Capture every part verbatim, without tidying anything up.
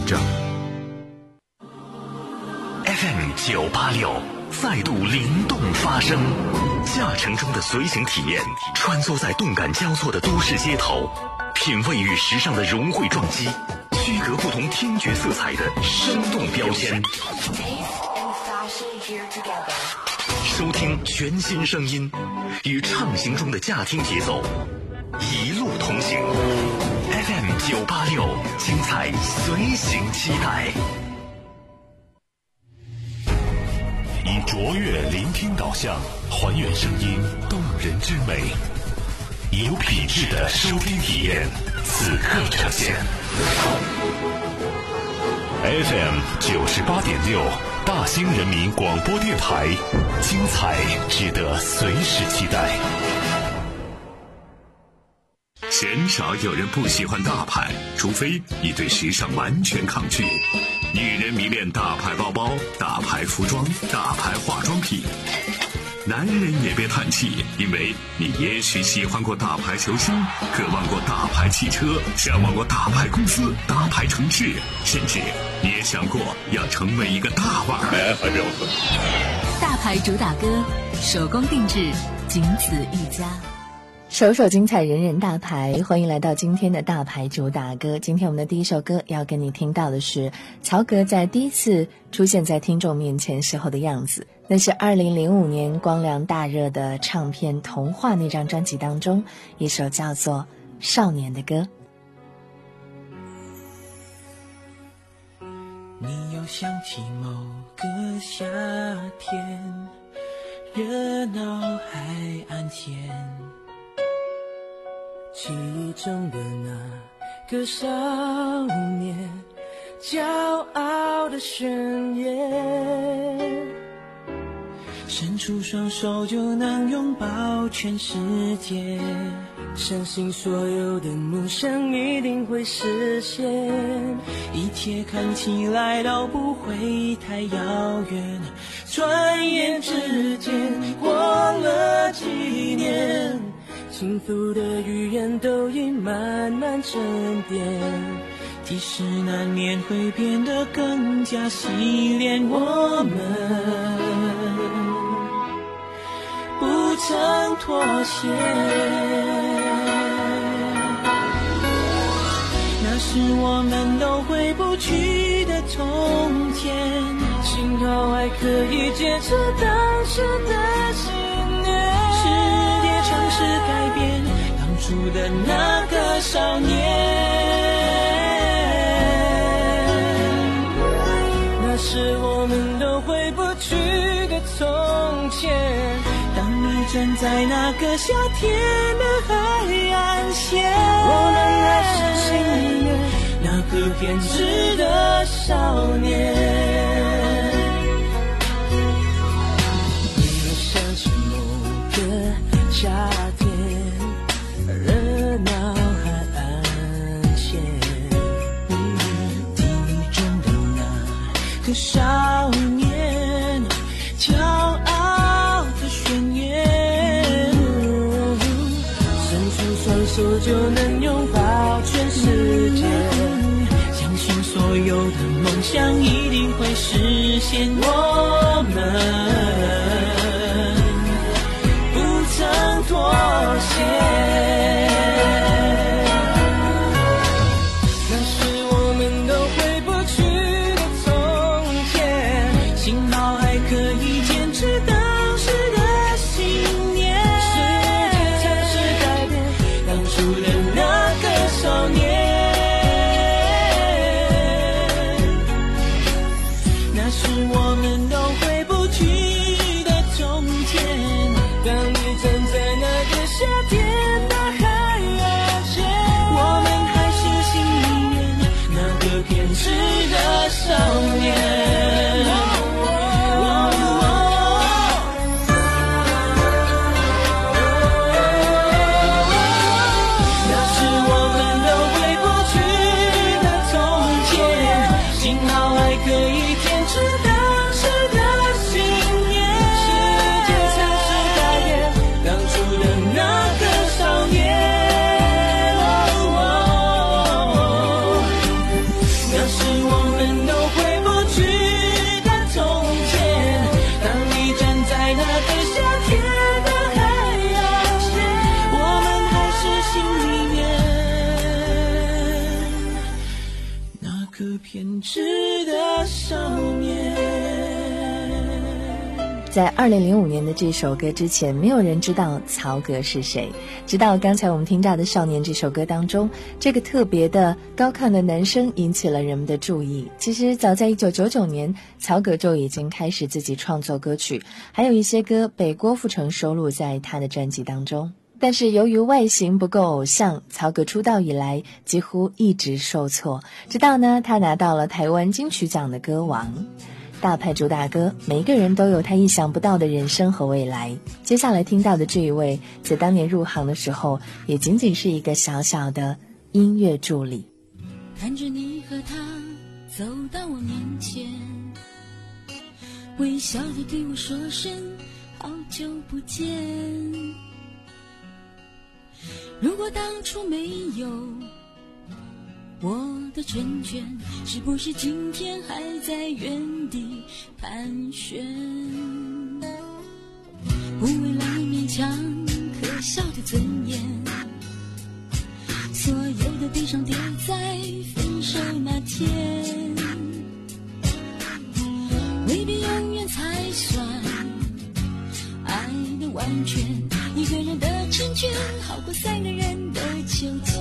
证。F M 九八六再度灵动发声，驾乘中的随行体验，穿梭在动感交错的都市街头，品味与时尚的融汇撞击，区隔不同听觉色彩的生动标签。收听全新声音，与畅行中的驾听节奏一路同行。F M 九八六，精彩随行期待。以卓越聆听导向，还原声音动人之美，以有品质的收听体验，此刻呈现。F M 九十八点六，大兴人民广播电台，精彩值得随时期待。鲜少有人不喜欢大牌，除非你对时尚完全抗拒。女人迷恋大牌包包、大牌服装、大牌化妆品。男人也别叹气，因为你也许喜欢过大牌球星，渴望过大牌汽车，向往过大牌公司、大牌城市，甚至你也想过要成为一个大腕儿。哎，还没有喝。 大牌主打歌，手工定制，仅此一家。 首首精彩，人人大牌，欢迎来到今天的大牌主打歌。今天我们的第一首歌要跟你听到的是曹格在第一次出现在听众面前时候的样子，那是二零零五年光良大热的唱片《童话》那张专辑当中一首叫做《少年》的歌。 你又想起某个夏天，热闹海岸线，记忆中的那个少年，骄傲的宣言，伸出双手就能拥抱全世界，相信所有的梦想一定会实现，一切看起来都不会太遥远，转眼之间过了几年，幸福的语言都已慢慢沉淀，即使难免会变得更加洗练，我们不曾妥协，那是我们都回不去的从前，幸好还可以坚持当时的信念，世界尝试改变当初的那个少年，那是我们都回不去的从前，当你站在那个夏天的海岸线，我们还是心里面那个偏执的少年。你又想起某个夏天，热闹海岸线，记忆中的那个少年，骄傲的宣言，伸出双手就能拥抱全世界，相信所有的梦想一定会实现，我们不曾妥协，那是我们都回不去的从前，幸好还可以坚持当时的信念，世界尝试改变当初的那个少年，那是我们都回不去的从前，当你站在那个夏天的海岸线，我们还是心里面那个偏执的少年，那是我们都回不去的从前，幸好还可以坚持当时的信念，世界尝试改变当初的那个少年，那是我我们都回不去的从前。当你站在那个夏天的海岸线，我们还是心里面那个偏执的少年。 在二零零五年的这首歌之前，没有人知道曹格是谁。直到刚才我们听到的《少年》这首歌当中，这个特别的高亢的男声引起了人们的注意。其实早在一九九九年，曹格就已经开始自己创作歌曲，还有一些歌被郭富城收录在他的专辑当中。但是由于外形不够偶像，曹格出道以来几乎一直受挫，直到呢他拿到了台湾金曲奖的歌王。大牌主打歌，每一个人都有他意想不到的人生和未来。接下来听到的这一位，在当年入行的时候也仅仅是一个小小的音乐助理。 看着你和他走到我面前，微笑地对我说声好久不见。如果当初没有我的成全，是不是今天还在原地盘旋？不为了勉强可笑的尊严，所有的悲伤丢在分手那天。未必永远才算爱的完全，一个人的成全好过三个人的纠结。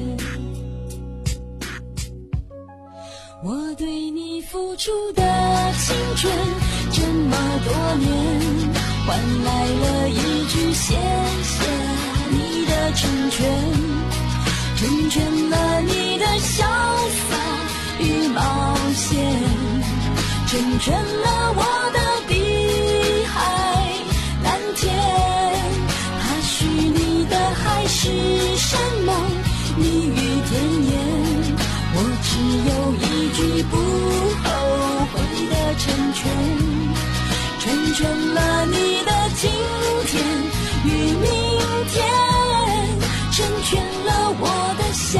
我对你付出的青春这么多年，换来了一句谢谢你的成全，成全了你的潇洒与冒险，成全了我的碧海蓝天。踏许你的海誓山盟，蜜语甜言，我只有一句不后悔的成全，成全了你的今天与明天，成全了我的下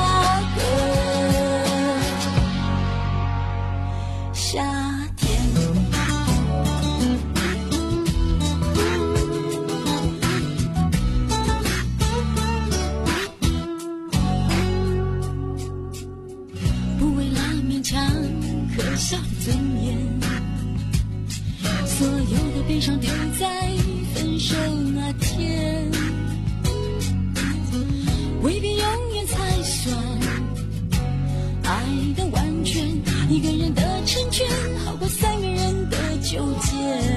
个夏天。可笑的尊严，所有的悲伤丢在分手那天。未必永远才算爱的完全，一个人的成全好过三个人的纠结。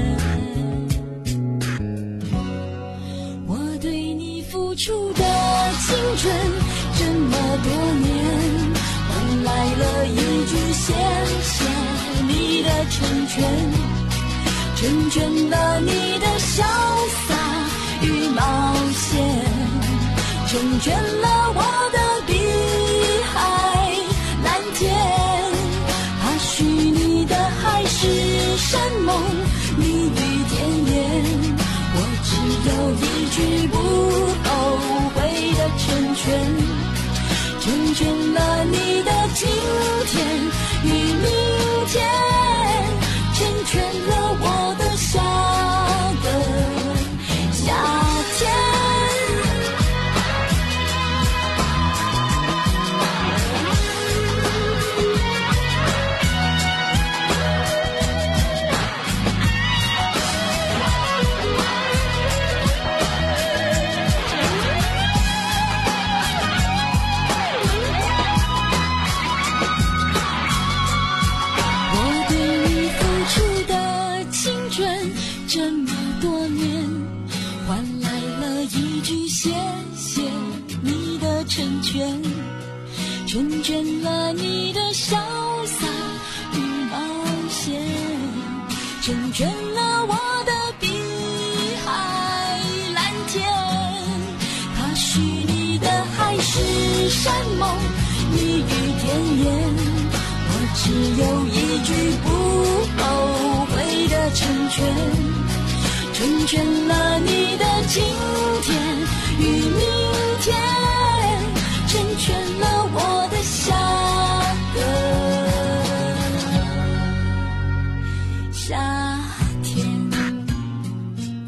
我对你付出的青春这么多年，换来了一句谢谢你的成全，成全了你的潇洒与冒险，成全了我的碧海蓝天。踏许你的海誓山盟，蜜语甜言，我只有一句不后悔的成全，成全了你的今天与明天，成全了我的下个夏天。成全了你的潇洒与冒险，成全了我的碧海蓝天。踏许你的海誓山盟，蜜语甜言，我只有一句不后悔的成全，成全了你的今天与明天，成全了我的下个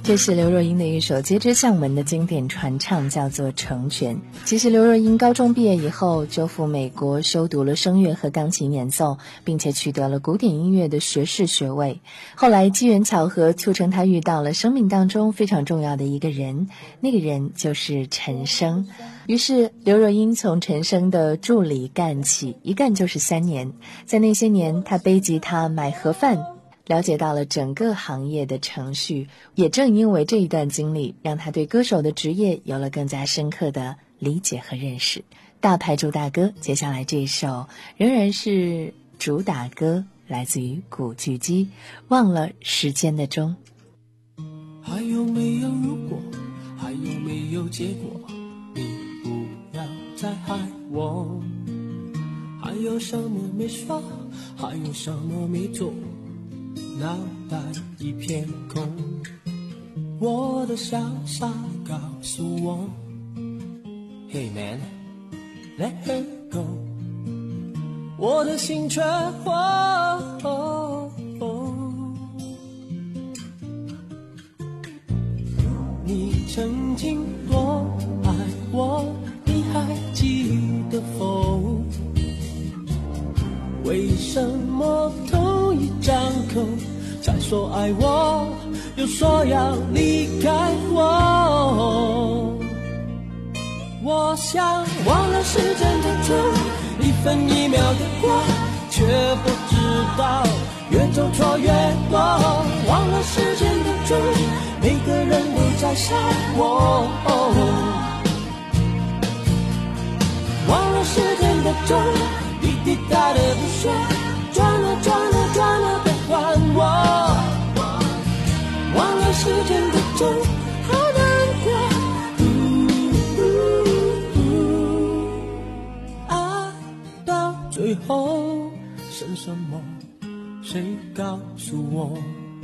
这是刘若英的一首接之向文的经典传唱，叫做《成全》。其实刘若英高中毕业以后就赴美国修读了声乐和钢琴演奏，并且取得了古典音乐的学士学位。后来机缘巧合促成她遇到了生命当中非常重要的一个人，那个人就是陈升。于是刘若英从陈升的助理干起，一干就是三年。在那些年，她背吉他买盒饭，了解到了整个行业的程序，也正因为这一段经历，让他对歌手的职业有了更加深刻的理解和认识。大牌主打歌，接下来这一首仍然是主打歌，来自于古巨基，忘了时间的钟。 还有没有如果，还有没有结果，你不要再害我。还有什么没说，还有什么没做，脑袋一片空，我的潇洒告诉我 Hey man, let her go， 我的心却火、哦哦、你曾经多爱我，你还记得否？为什么同一张口才说爱我，又说要离开我？我想忘了时间的钟，一分一秒的过，却不知道越走错越多。忘了时间的钟，每个人都在笑我。忘了时间的钟，滴滴答的不说，转了转了转了别还我。忘了时间的钟，好难过。呜呜呜，爱到最后剩什么？谁告诉我？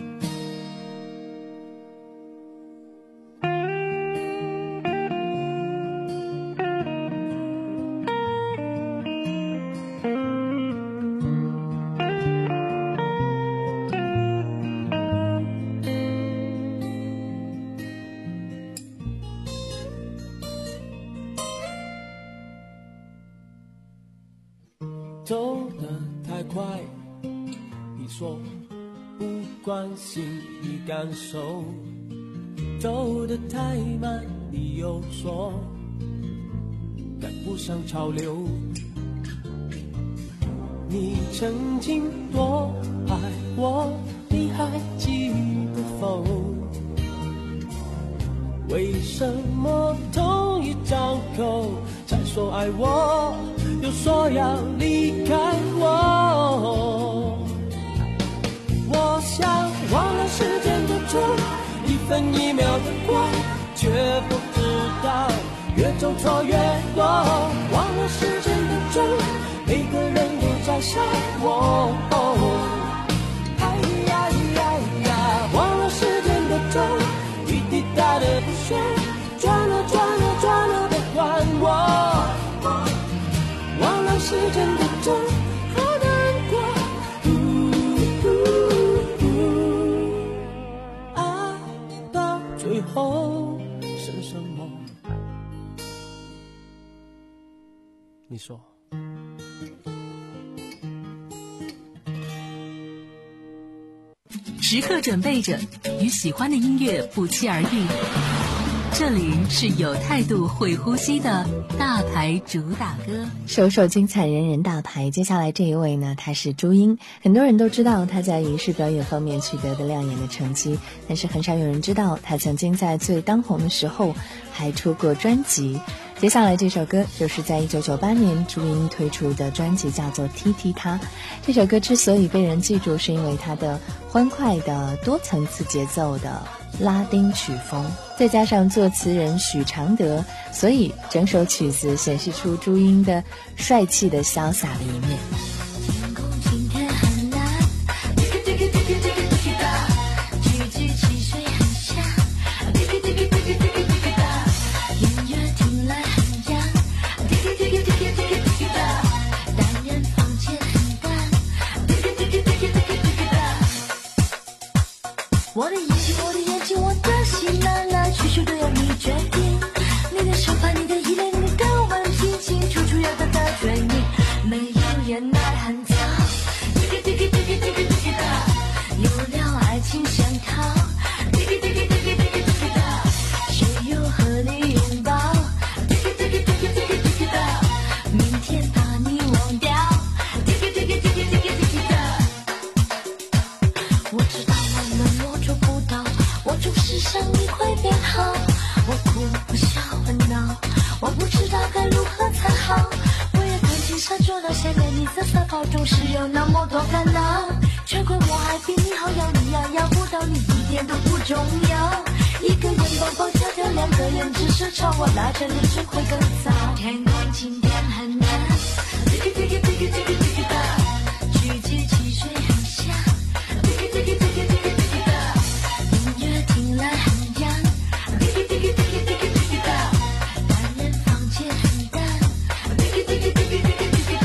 走得太快，你说不关心你感受；走得太慢，你又说赶不上潮流。你曾经多爱我，你还记得否？为什么同一张口才说爱我，又说要离开我？我想忘了时间的钟，一分一秒的过，却不知道越走错越多。忘了时间的钟，每个人都在笑我。哎呀呀呀，忘了时间的钟，滴滴答的不说，转了转了转了别还我。忘了时间的钟，好难过。呜呜呜，爱到最后剩什么？你说。 时刻准备着，与喜欢的音乐不期而遇。这里是有态度会呼吸的大牌主打歌， 首首精彩，人人大牌。接下来这一位呢，她是朱茵，很多人都知道她在影视表演方面取得的亮眼的成绩，但是很少有人知道她曾经在最当红的时候还出过专辑。接下来这首歌就是在一九九八年朱茵推出的专辑，叫做《踢踢踏》。这首歌之所以被人记住，是因为它的欢快的多层次节奏的拉丁曲风，再加上作词人许常德，所以整首曲子显示出朱茵的帅气的潇洒的一面。 天空今天很蓝，滴个滴个滴个滴个滴个哒，聚聚汽水很香，滴个滴个滴个滴个滴个哒，音乐听来很痒，滴个滴个滴个滴个滴个哒，单人房间很淡，滴个滴个滴个滴个滴个哒，我的眼睛，我的眼睛，我的心。 到总是有那么多烦恼，穿过我还比你好，要你要要不到你一点都不重要。一个人蹦蹦跳跳，两个人只是吵，我拉着你只会更糟。天空今天很蓝，这个这个这个这个这个的，橘子汽水很香，这个这个这个这个这个的，音乐听了很痒，这个这个这个这个这个的，单人房间很淡，这个这个这个这个这个的。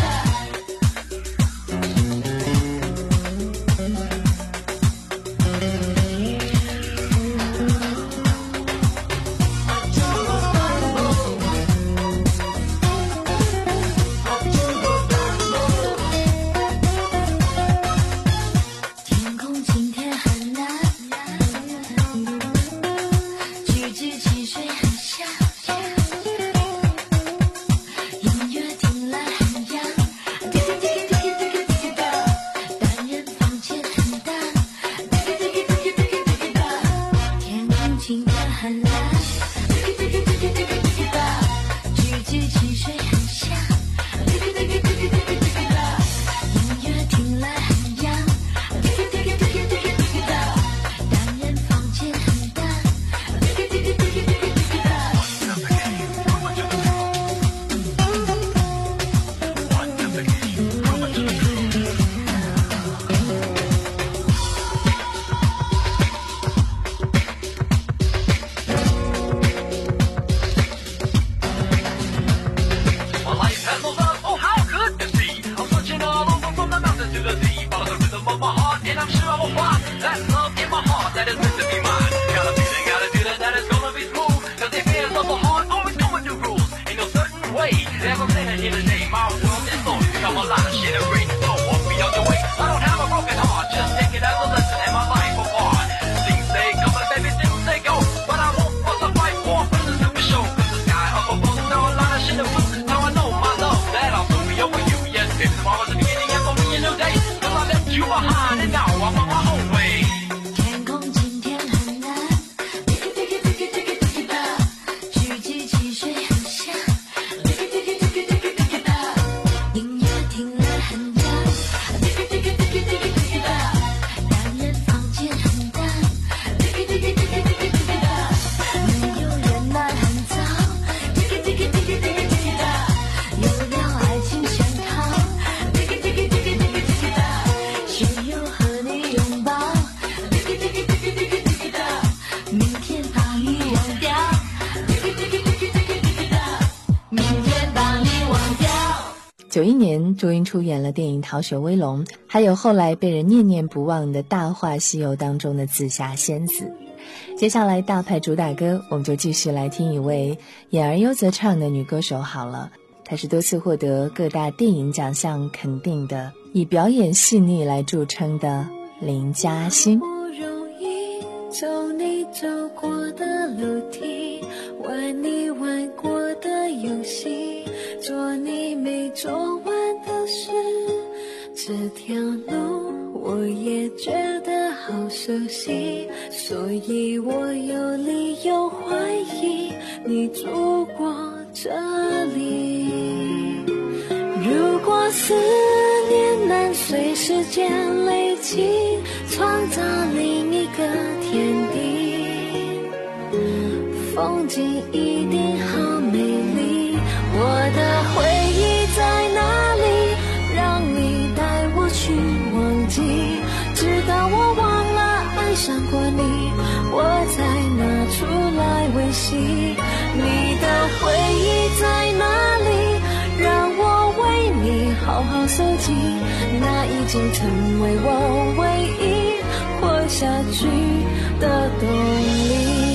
九一年，朱茵出演了电影《逃学威龙》，还有后来被人念念不忘的《大话西游》当中的紫霞仙子。接下来大牌主打歌，我们就继续来听一位演而优则唱的女歌手好了。她是多次获得各大电影奖项肯定的，以表演细腻来著称的林嘉欣。 不容易走你走过的楼梯，玩你玩过的游戏，做你没做完的事，这条路我也觉得好熟悉，所以我有理由怀疑你住过这里。如果思念能随时间累积，创造另一个天地，风景一定好美丽。我的回忆在哪里？让你带我去忘记，直到我忘了爱上过你，我才拿出来维系。你的回忆在哪里？让我为你好好收集，那已经成为我唯一活下去的动力。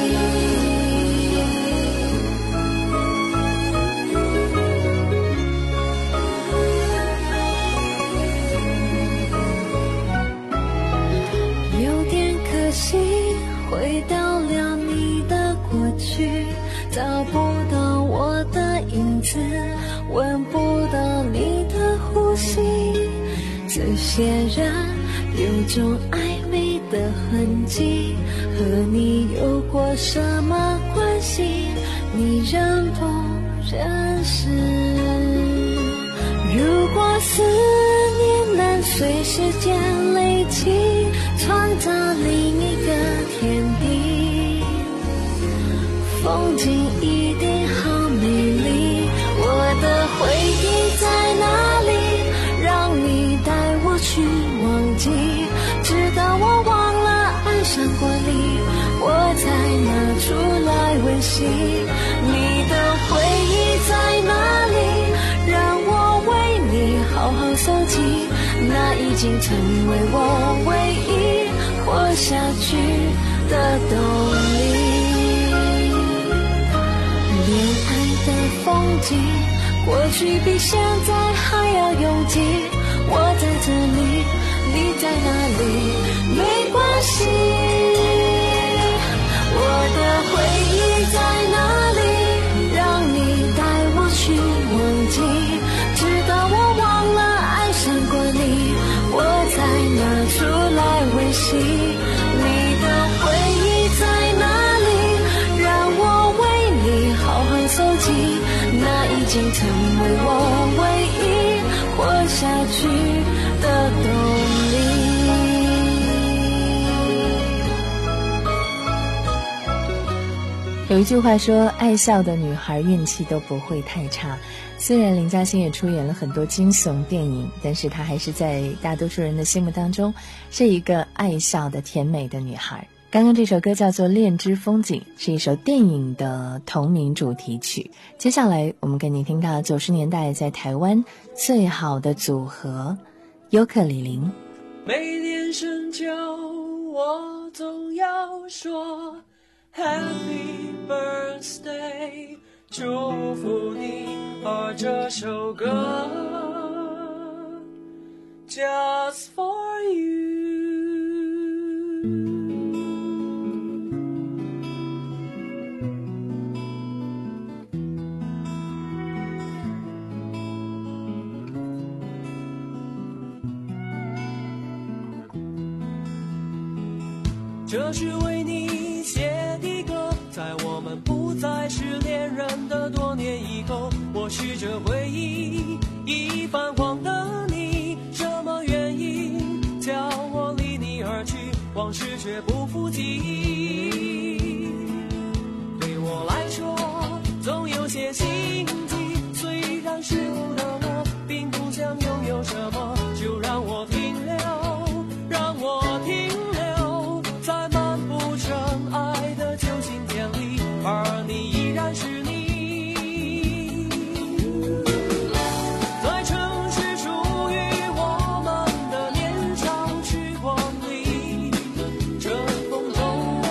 有点可惜，回到了你的过去，找不到我的影子，闻不到你的呼吸，这些人有种暧昧的痕迹，和你有过什么关系？你认不认识？如果思能随时间累积，创造另一个天地。风景一定好美丽，我的回忆在哪里？让你带我去忘记，直到我忘了爱上过你，我才拿出来温习。你的回忆在哪里？让我为你好好搜集，那已经成为我唯一活下去的动力。恋爱的风景，过去比现在还要拥挤。我在这里，你在哪里？没关系。我的回忆在哪里？让你带我去忘记，直到我忘了爱上过你，我才拿出来温习。你的回忆在哪里？让我为你好好搜集，那已经成为我唯一活下去的动力。 有一句话说，爱笑的女孩运气都不会太差。虽然林嘉欣也出演了很多惊悚电影，但是她还是在大多数人的心目当中是一个爱笑的甜美的女孩。刚刚这首歌叫做《恋之风景》，是一首电影的同名主题曲。接下来我们给你听到九十年代在台湾最好的组合尤克里林。 每年深秋我总要说 Happy Birthday， 祝福你，而这首歌 Just for you。这是为你写的歌，在我们不再是恋人的多年以后，我试着回忆已泛黄的你，什么原因叫我离你而去，往事却不复记。对我来说总有些心悸，虽然世故的我并不想拥有什么，就让我停留，让我停留在漫不尘埃的旧信笺里，而你依然是你。在城市属于我们的年少时光里，这风中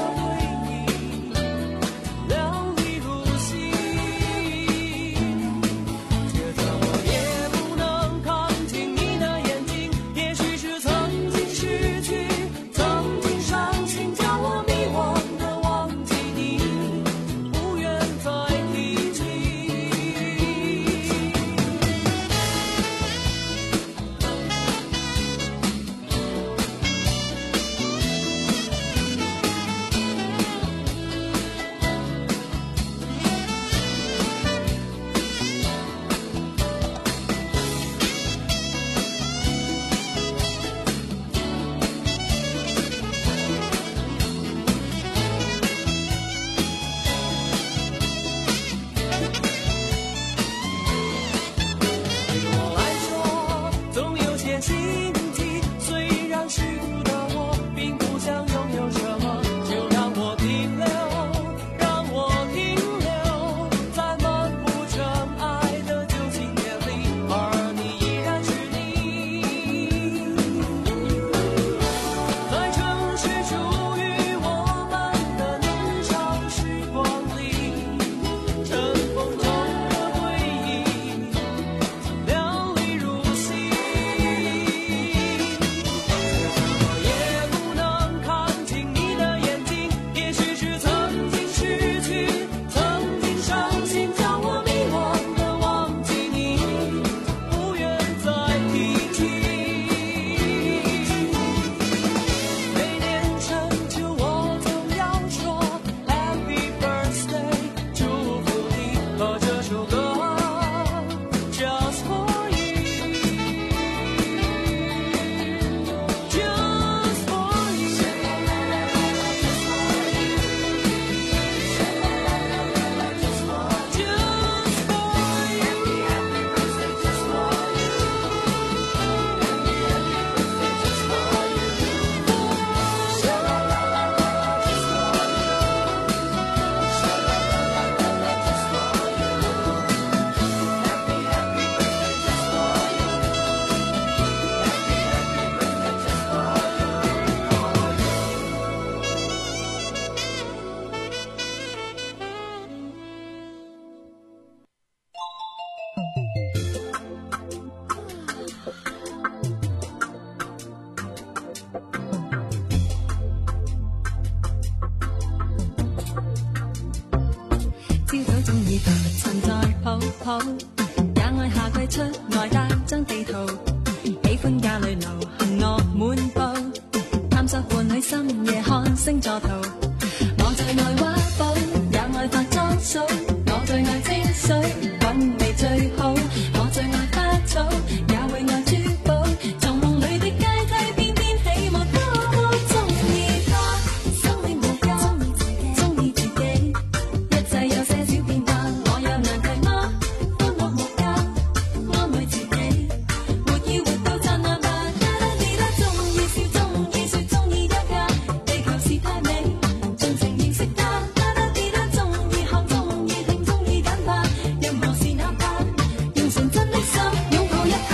中意浮沉在泡泡，也愛夏季出外帶張地圖，喜歡家裏流行樂滿布，探索伴侶深夜看星座圖。我最愛畫布，也愛化妝數，我最愛清水韻味最好，我最愛花草，也會愛珠寶，從夢裏的階梯翩翩起舞，多麼中意他，生命無憂，中意自己，一切有些小變化，我有難題嗎？歡樂無間，安慰自己，活要活到燦爛吧，得得地得，中意笑，中意說，中意休假，地球是太美，盡情認識它，得得地得，中意看，中意聽，中意簡化，任何事哪怕用純真的心擁抱一下。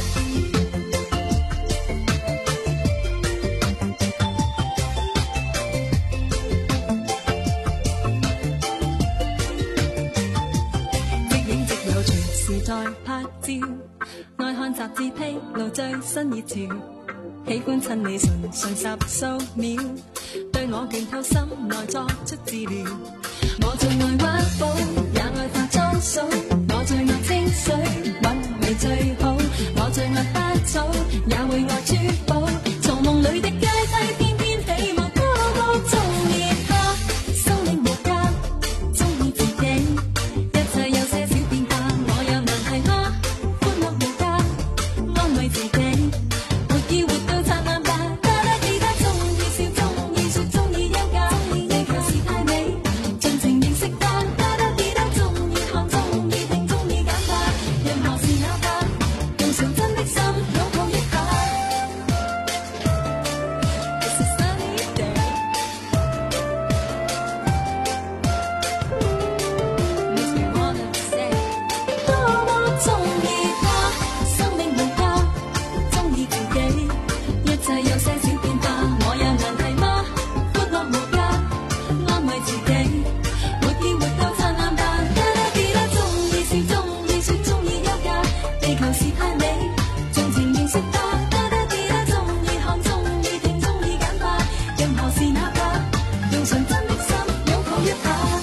即影即有，隨時在拍照，愛看雜誌披露最新熱潮，喜歡親你純純十數秒，對我倦透心內作出治療。我最愛畫布，也愛化妝數，我最愛清水韻味最好，我最愛花草，也會愛珠寶，從夢裏的階梯翩翩起舞，多麼中意他，生命無間，中意自己，一切有些小變化，我有難題嗎？歡樂無間，安慰自己，活要活到燦爛吧，得得地得，中意笑，中意說，中意休假，地球是太美，盡情認識它，得得地得，中意看，中意聽，中意簡化，任何事哪怕用純真的心擁抱一下。It's a sunny day. Makes me wanna say， 多麼中意他，生命無價，中意自己，一切有些小變化，我有難題嗎？歡樂無價，安慰自己，活要活到燦爛吧，得得地得，中意笑，中意說，中意休假，地球是太美，盡情認識它，得得地得，中意看，中意聽，中意簡化，任何事哪怕用純真的心擁抱一下。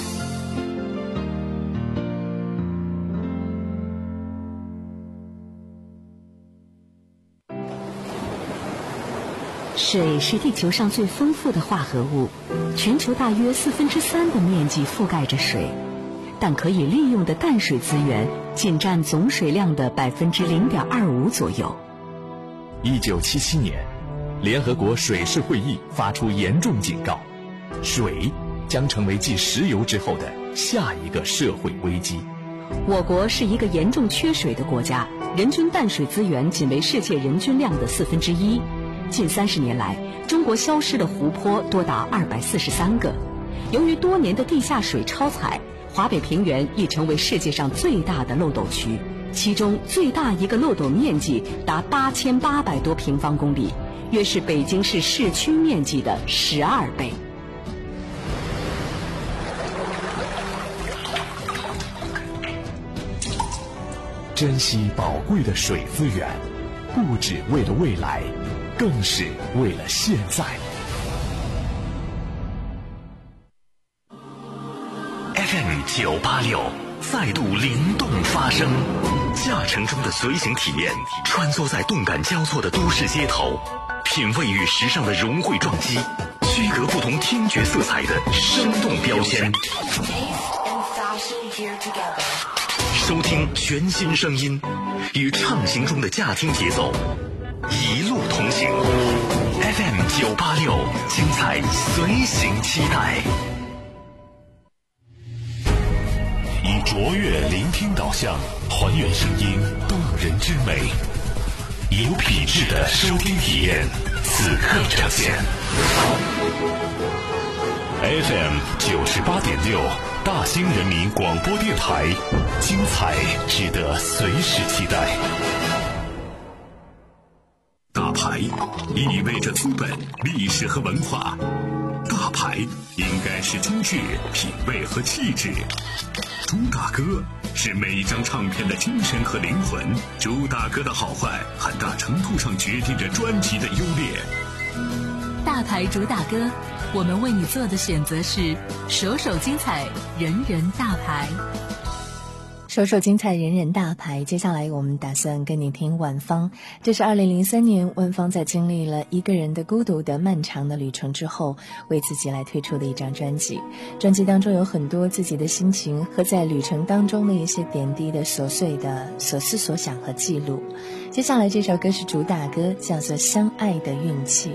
水是地球上最丰富的化合物，全球大约四分之三的面积覆盖着水，但可以利用的淡水资源仅占总水量的百分之零点二五左右。 一九七七年，联合国水事会议发出严重警告，水将成为继石油之后的下一个社会危机。 我国是一个严重缺水的国家，人均淡水资源仅为世界人均量的四分之一。近三十年来，中国消失的湖泊多达二百四十三个。由于多年的地下水超采，华北平原已成为世界上最大的漏斗区，其中最大一个漏斗面积达八千八百多平方公里，约是北京市市区面积的十二倍。 珍惜宝贵的水资源，不只为了未来，更是为了现在。F M 九八六再度灵动发声，驾乘中的随行体验，穿梭在动感交错的都市街头，品味与时尚的融汇撞击，区隔不同听觉色彩的生动标签。收听全新声音，与畅行中的驾听节奏，一路同行。F M 九八六，精彩随行期待。以卓越聆听导向，还原声音动人之美，有品质的收听体验，此刻呈现。F M 九十八点六，大兴人民广播电台，精彩值得随时期待。大牌意味着资本、历史和文化，大牌应该是精致、品味和气质。朱大哥是每一张唱片的精神和灵魂，朱大哥的好坏很大程度上决定着专辑的优劣。 大牌主打歌， 我们为你做的选择是首首精彩，人人大牌。 首首精彩，人人大牌。接下来我们打算跟你听万芳。这是二零零三年万芳在经历了一个人的孤独的漫长的旅程之后，为自己来推出的一张专辑。专辑当中有很多自己的心情和在旅程当中的一些点滴的琐碎的所思所想和记录。接下来这首歌是主打歌，叫做《相爱的运气》。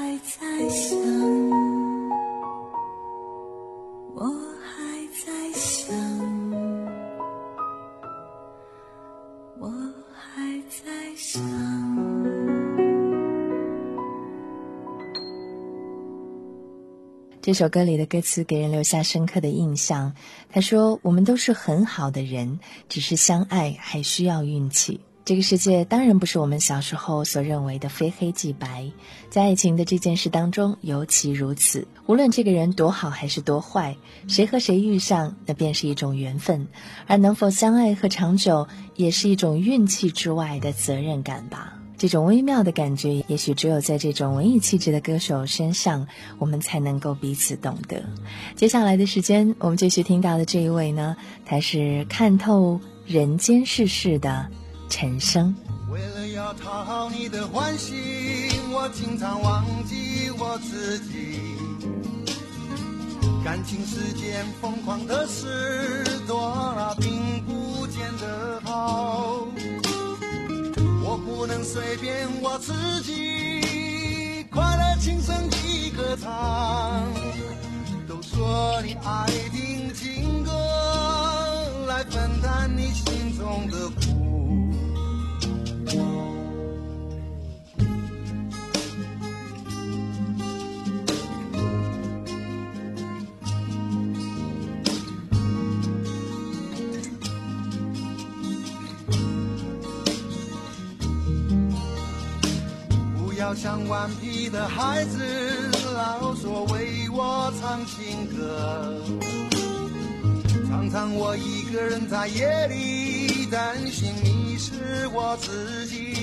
我还在想这首歌里的歌词给人留下深刻的印象。他说，我们都是很好的人，只是相爱还需要运气。这个世界当然不是我们小时候所认为的非黑即白，在爱情的这件事当中尤其如此。无论这个人多好还是多坏，谁和谁遇上，那便是一种缘分，而能否相爱和长久，也是一种运气之外的责任感吧。这种微妙的感觉，也许只有在这种文艺气质的歌手身上，我们才能够彼此懂得。接下来的时间，我们继续听到的这一位呢，他是看透人间世事的陈升。 为了要讨好你的欢心，我经常忘记我自己。感情世间疯狂的事多了，并不见得好。我不能随便我自己，快乐轻声一歌唱。都说你爱听情歌，来分担你心中的苦。不要像顽皮的孩子，老说为我唱情歌。常常我一个人在夜里担心迷失我自己，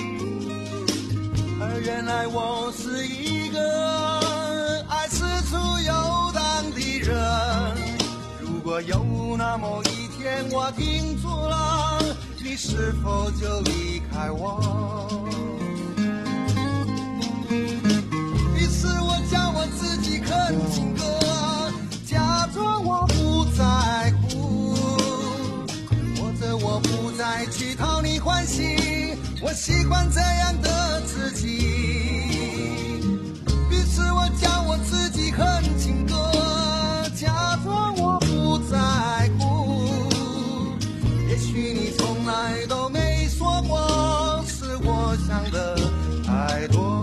而原来我是一个爱四处游荡的人。如果有那么一天我停住了，你是否就离开我？于是我叫我自己哼情歌，假装我不在乎，或者我不再去讨你欢喜，我喜欢这样的自己。于是我叫我自己哼情歌，假装我不在乎，也许你从来都没说过，是我想的太多。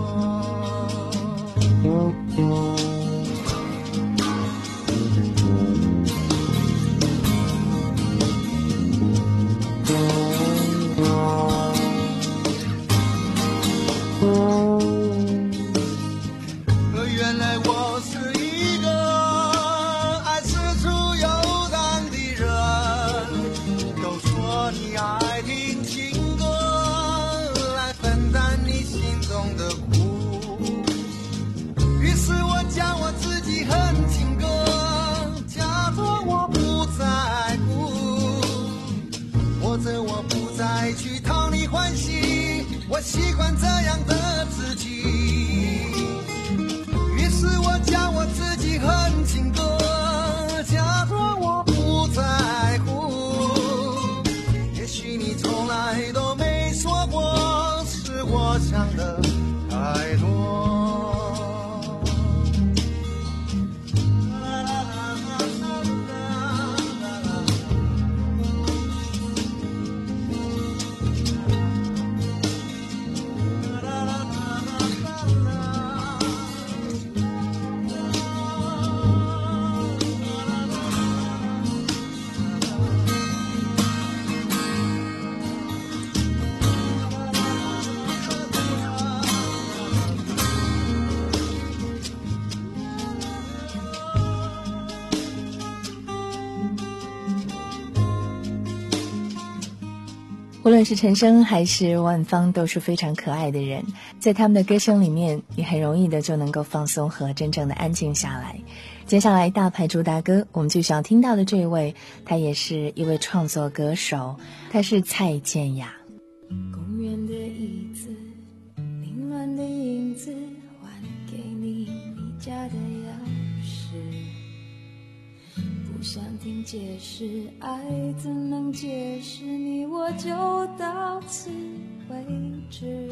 原来我是一个爱四处游荡的人，都说你爱听情歌，来分担你心中的苦。于是我叫我自己哼情歌，假装我不在乎，或者我不再去讨你欢喜，我习惯这样的自己。于是我叫我自己哼情歌，假装我不在乎，也许你从来都没说过，是我想的太多。 无论是陈升还是万芳都是非常可爱的人，在他们的歌声里面，你很容易的就能够放松和真正的安静下来。接下来大牌主打歌，我们就想听到的这一位，他也是一位创作歌手，他是蔡健雅。 公园的椅子，凌乱的影子，还给你你家的钥匙。不想听解释，爱怎能解释你，我就到此为止。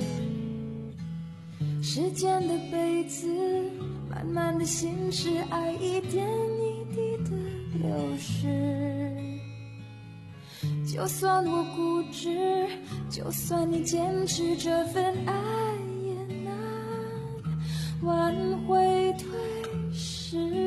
时间的杯子，慢慢的心事，爱一点一滴的流逝。就算我固执，就算你坚持，这份爱也难挽回退失。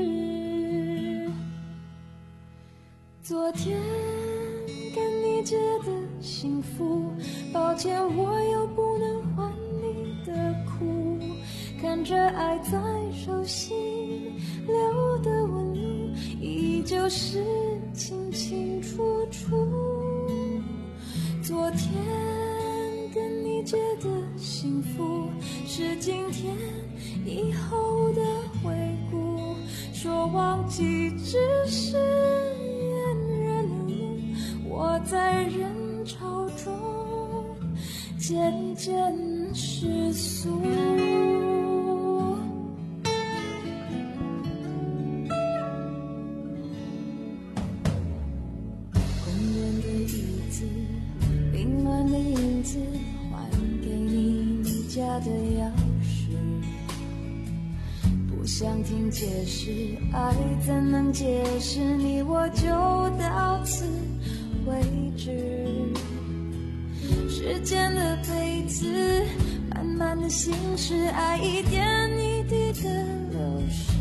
昨天跟你借的幸福，抱歉我又不能还你的苦，看着爱在手心留的纹路，依旧是清清楚楚。昨天跟你借的幸福，是今天以后的回顾，说忘记只是恋人路，我在人潮中渐渐失速。公园的椅子，冰暖的影子，还给你你家的钥匙。不想听解释，爱怎能解释？你我就到此为止。时间的杯子，慢慢的心事，爱一点一滴的流逝。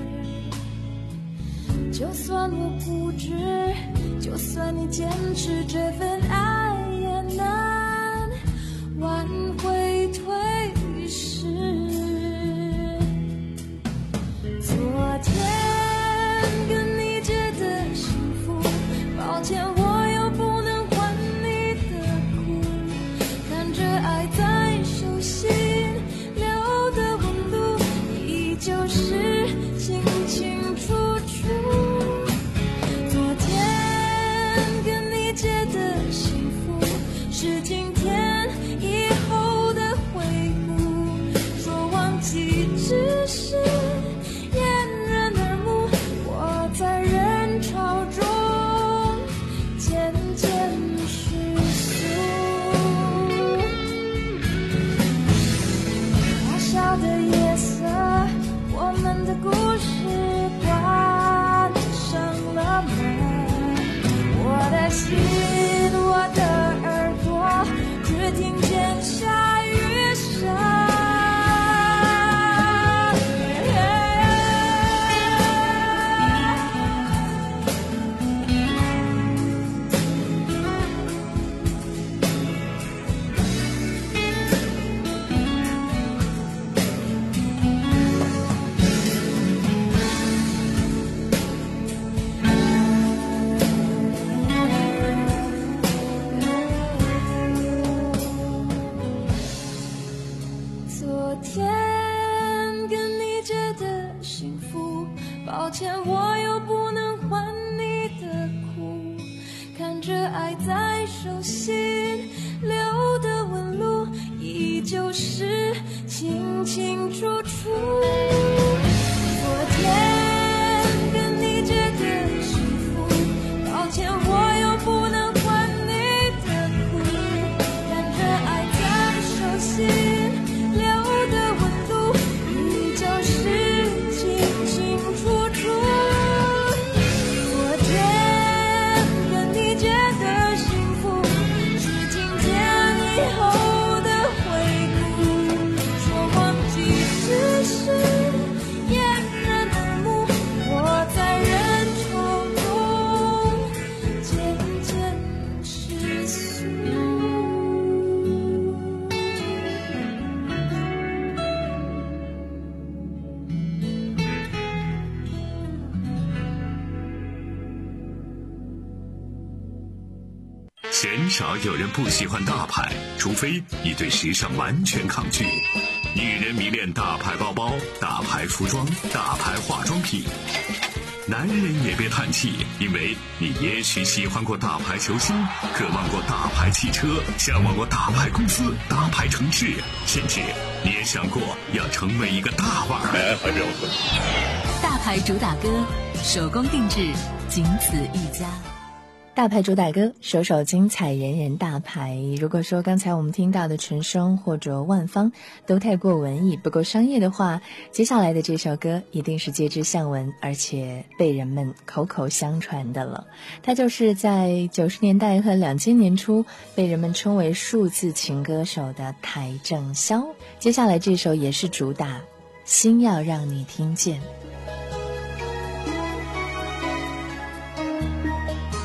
就算我固执，就算你坚持，这份爱也难挽回退失。昨天跟你借的幸福，抱歉我又不能还你的苦，看着爱在手心留的纹路，依旧是清清楚楚。昨天跟你借的幸福，是今天以后的回顾，说忘记只是掩人耳目，我在人潮中渐渐失速。小小的夜色，我们的故事关上了门，我的心，我的耳朵，只听见下雨声。昨天跟你借的幸福，抱歉我又不能还你的苦，看着爱在手心留的纹路，依旧是清清楚楚。昨天跟你借的幸福，抱歉我又不能还你的苦，看着爱在手心鲜少有人不喜欢大牌，除非你对时尚完全抗拒。女人迷恋大牌包包、大牌服装、大牌化妆品。男人也别叹气，因为你也许喜欢过大牌球星，渴望过大牌汽车，向往过大牌公司、大牌城市，甚至你也想过要成为一个大腕儿。哎，还没有大牌主打歌，手工定制，仅此一家。 大牌主打歌，首首精彩，人人大牌。如果说刚才我们听到的陈升或者万芳都太过文艺，不够商业的话，接下来的这首歌一定是皆知巷闻，而且被人们口口相传的了。它就是在九十年代和两千年初被人们称为数字情歌手的邰正宵。接下来这首也是主打，心要让你听见。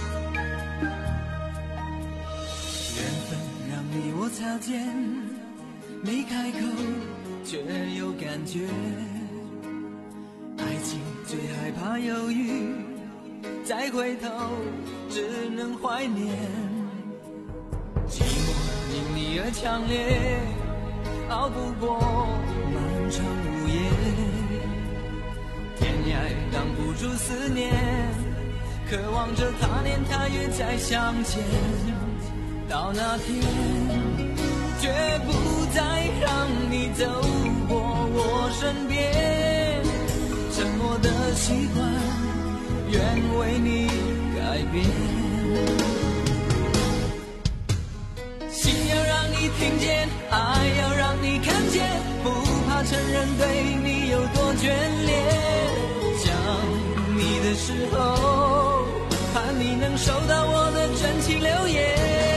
件，没开口却有感觉。爱情最害怕犹豫，再回头只能怀念。寂寞因你而强烈，熬不过漫长午夜。天涯挡不住思念，渴望着他年他月再相见。到那天绝不再让你走过我身边，沉默的习惯愿为你改变。心要让你听见，爱要让你看见，不怕承认对你有多眷恋。想你的时候，盼你能收到我的真情留言。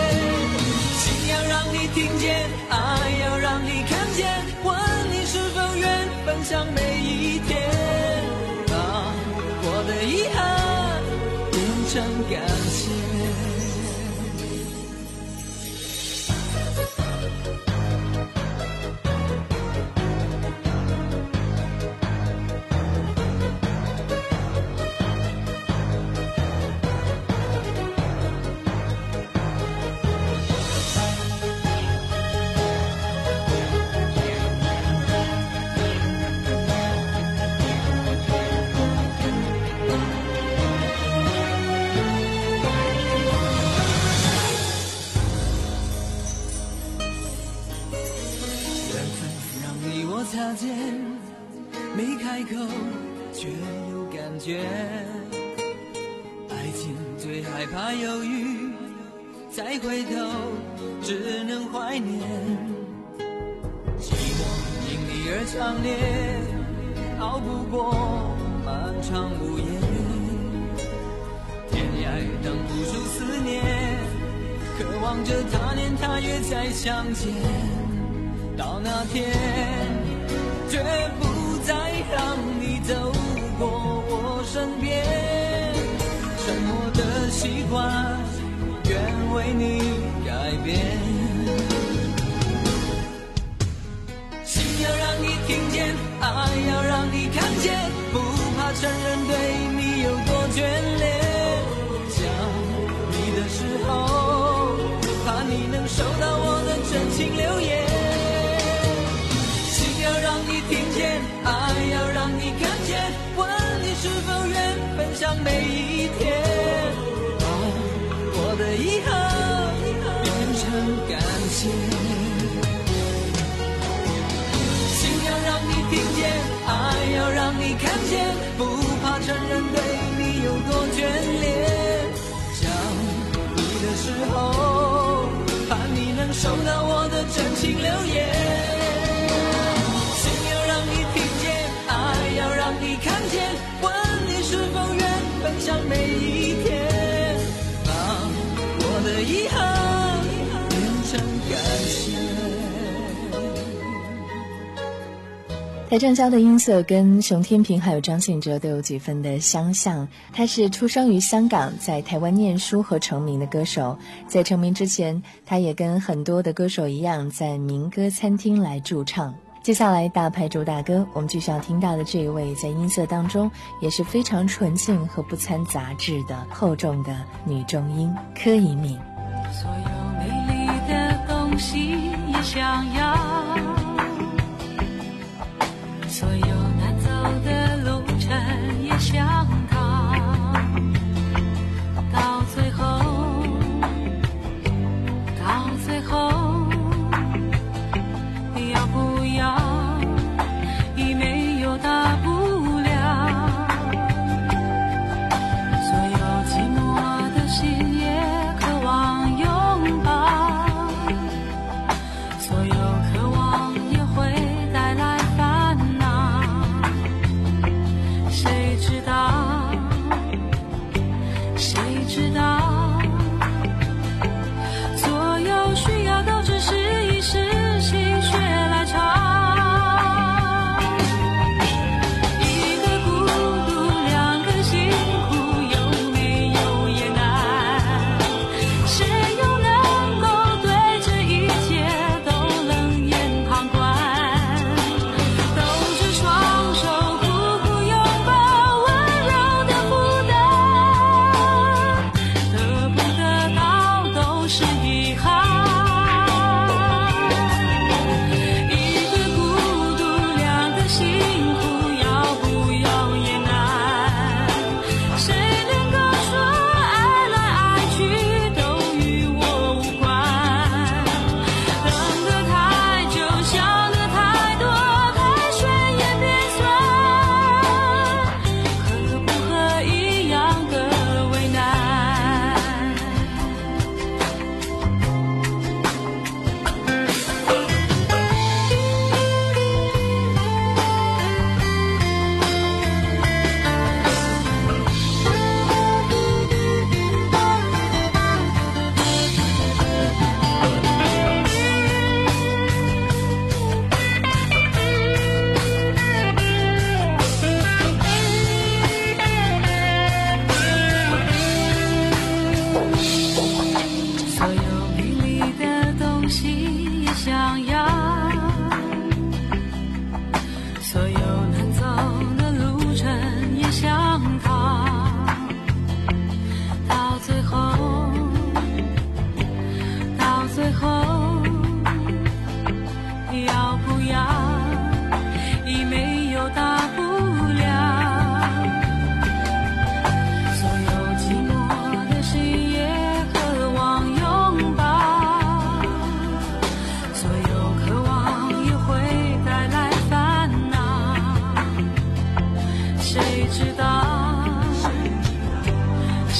你听见，爱要让你看见，问你是否愿分享每一天，把我的遗憾变成感谢。擦肩，没开口却有感觉。爱情最害怕犹豫，再回头只能怀念。寂寞因你而强烈，熬不过漫长午夜。天涯挡不住思念，渴望着他年他月再相见。到那天绝不再让你走过我身边，沉默的习惯愿为你改变。心要让你听见，爱要让你看见，不怕承认对你有多眷恋。想你的时候，怕你能收到我的真情留言。听见，爱要让你看见，问你是否愿分享每一天，把我的遗憾变成感谢。心要让你听见，爱要让你看见，不怕承认对你有多眷恋。想你的时候，盼你能收到我的真情留言。你看见，问你是否愿分享每一天，把我的遗憾变成感谢。 台正宵的音色跟熊天平还有张信哲都有几分的相像。他是出生于香港，在台湾念书和成名的歌手。在成名之前，他也跟很多的歌手一样，在民歌餐厅来驻唱。接下来大牌主打歌，我们继续要听到的这一位，在音色当中也是非常纯净和不掺杂质的厚重的女中音柯以敏。 所有美丽的东西也想要，所有难走的路程也想逃，到最后到最后要不要已没有大不了，所有寂寞的心也渴望拥抱，所有渴望也会带来烦恼，谁知道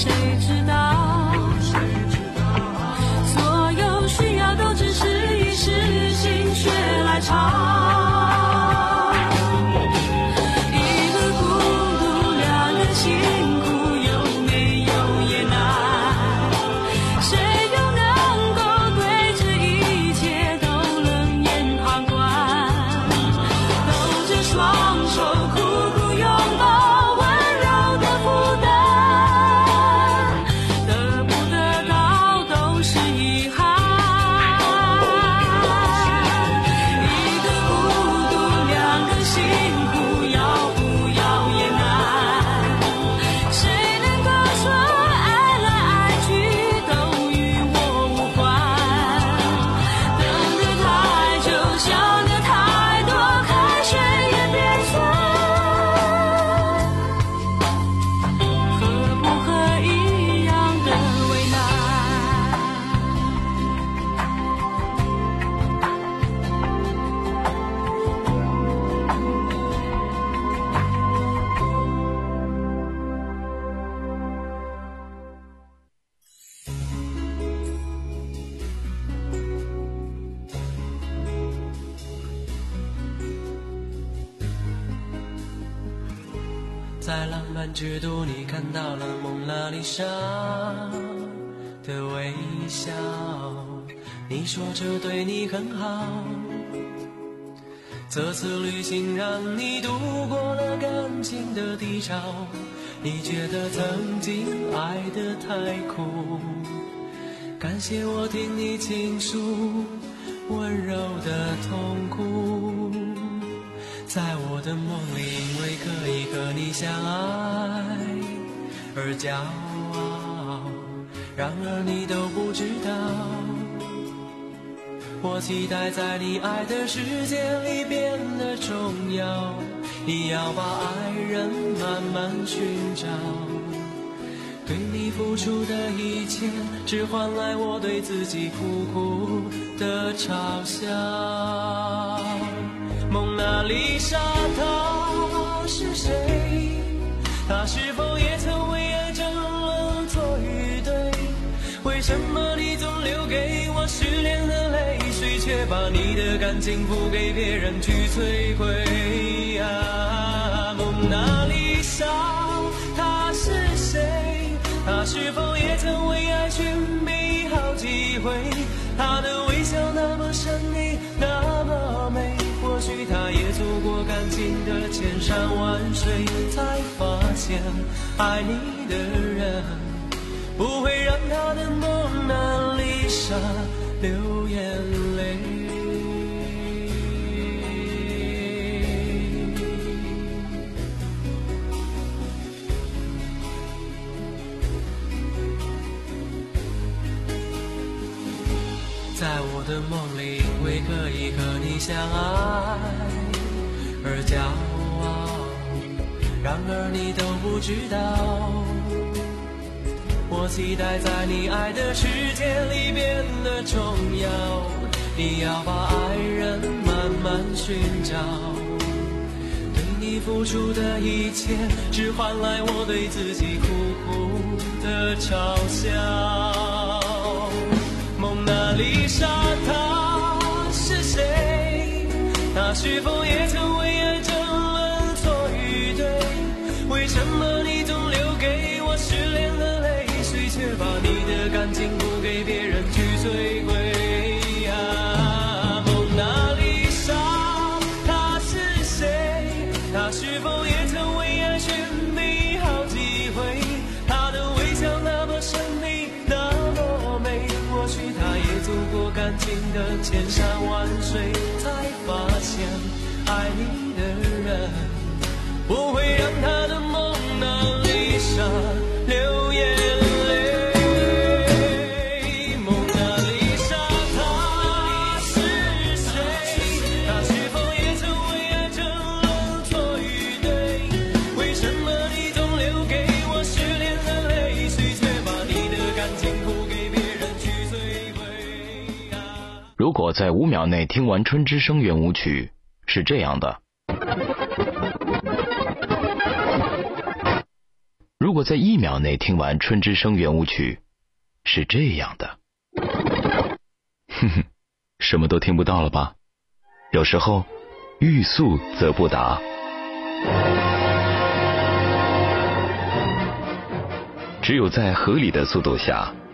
谁知道？所有需要都只是一时心血来潮。 在浪漫之都，你看到了蒙娜丽莎的微笑，你说这对你很好。这次旅行让你度过了感情的低潮，你觉得曾经爱得太苦，感谢我听你倾诉温柔的痛苦。在我的梦里，因为可以和你相爱而骄傲，然而你都不知道，我期待在你爱的世界里变得重要。你要把爱人慢慢寻找，对你付出的一切，只换来我对自己苦苦的嘲笑。蒙娜丽莎她是谁？她是否也曾为爱争论错与对？为什么你总留给我失恋的泪水，却把你的感情付给别人去摧毁啊？蒙娜丽莎她是谁？她是否也曾为爱寻觅好几回？她的微笑那么神秘，那么美，或许他也走过感情的千山万水，才发现爱你的人不会让他的蒙娜丽莎流眼泪。在我的梦里，因为可以和你相爱而骄傲，然而你都不知道，我期待在你爱的世界里变得重要。你要把爱人慢慢寻找，对你付出的一切，只换来我对自己苦苦的嘲笑。蒙娜丽莎她是谁？她是否也曾为爱争论错与对？为什么你总留给我失恋的泪水，却把你的感情付给别人去摧毁啊？蒙娜丽莎她是谁？她是否也曾为爱寻觅好几回？她的微笑那么神秘，那么美，或许她也走过感情的千山万水，才发现爱你的人不会让她的蒙娜丽莎流眼泪。蒙娜丽莎她是谁？她是否也曾为爱争论错与对？为什么你总留给我失恋的泪水，却把你的感情付给别人去摧毁啊？ 如果在五秒内听完《春之声》圆舞曲，是这样的。 如果在一秒内听完《春之声》圆舞曲，是这样的。哼哼，什么都听不到了吧？有时候欲速则不达。只有在合理的速度下，